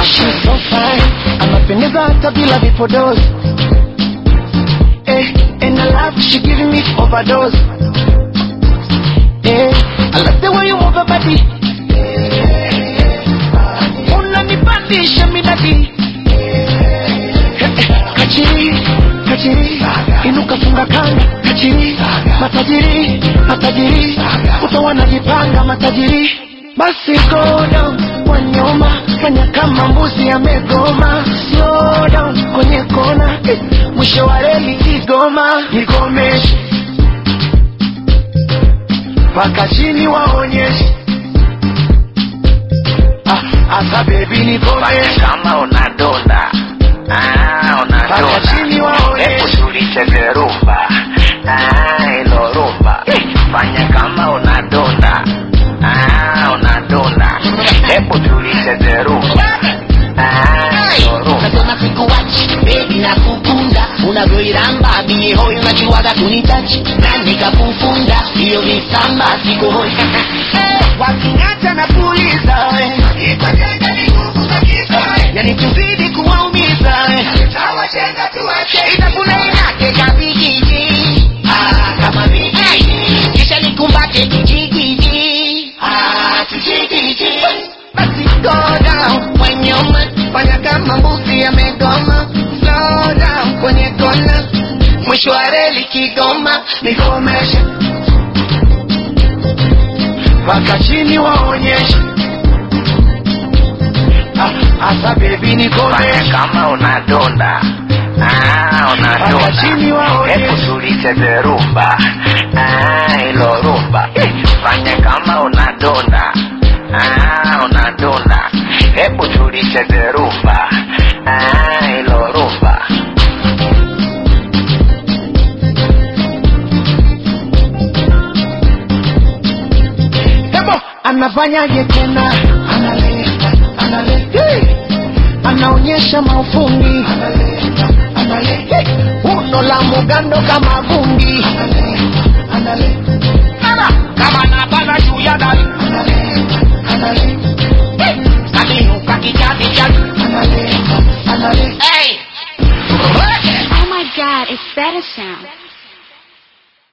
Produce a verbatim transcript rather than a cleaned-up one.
She's so fine, anapendeza hata bila vipodozi. Eh, and I love she giving me overdose. Eh, I love the way you move your body. Unanipandisha midadi. Kachiri, kachiri, inuka funga kanga. Kachiri, matajiri, matajiri, utawa najipanga matajiri. Basi go down, wanyoma, fanya kama mbuzi amegoma. Slow down, kwenye kona, eh, mwisho wa reli Kigoma. Nikomeshe paka chini waonyeshe. Ah, asa baby nikomeshe kama unadonda. Ah, unadonda. paka chini waonyeshe. Hebu tulicheze rumba. Ah, ilo rumba. Fanya kama unadonda. Ah, unadonda. Hebu tulicheze rumba. Ah, ilo rumba. Nasema sikuwachi, baby nakukunda. Unavyoiramba, bini hoi unachiwaga kunitachi. Na nikakufunda, hiyo visamba siku hoi. Wakingata na puliza, yani tuzidi kuwaumiza. Itafuna inake kabigiji, ah, kama bigiji. Kisha nikumbate tujigiji, ah, tujigiji. Basi go down, kwenye uma, fanya kama mbuzi amegoma. Slow down, kwenye kona, mwisho wa reli Kigoma. Nikomeshe paka chini waonyeshe. Ah, asa baby nikomeshe Fanya kama unadonda. Ah, unadonda. paka chini waonyeshe. Hebu tulicheze rumba. Ah, ilo rumba. Fanya kama unadonda. Ah, unadonda. Hebu tulicheze rumba. Ah, ilo rumba. Hebo, anafanyaje tena? Analeta, analeta. Hey! Anaonyesha maufundi. Analeta, analeta. Hey! Uno la mugando kama vumbi. Analeta, analeta.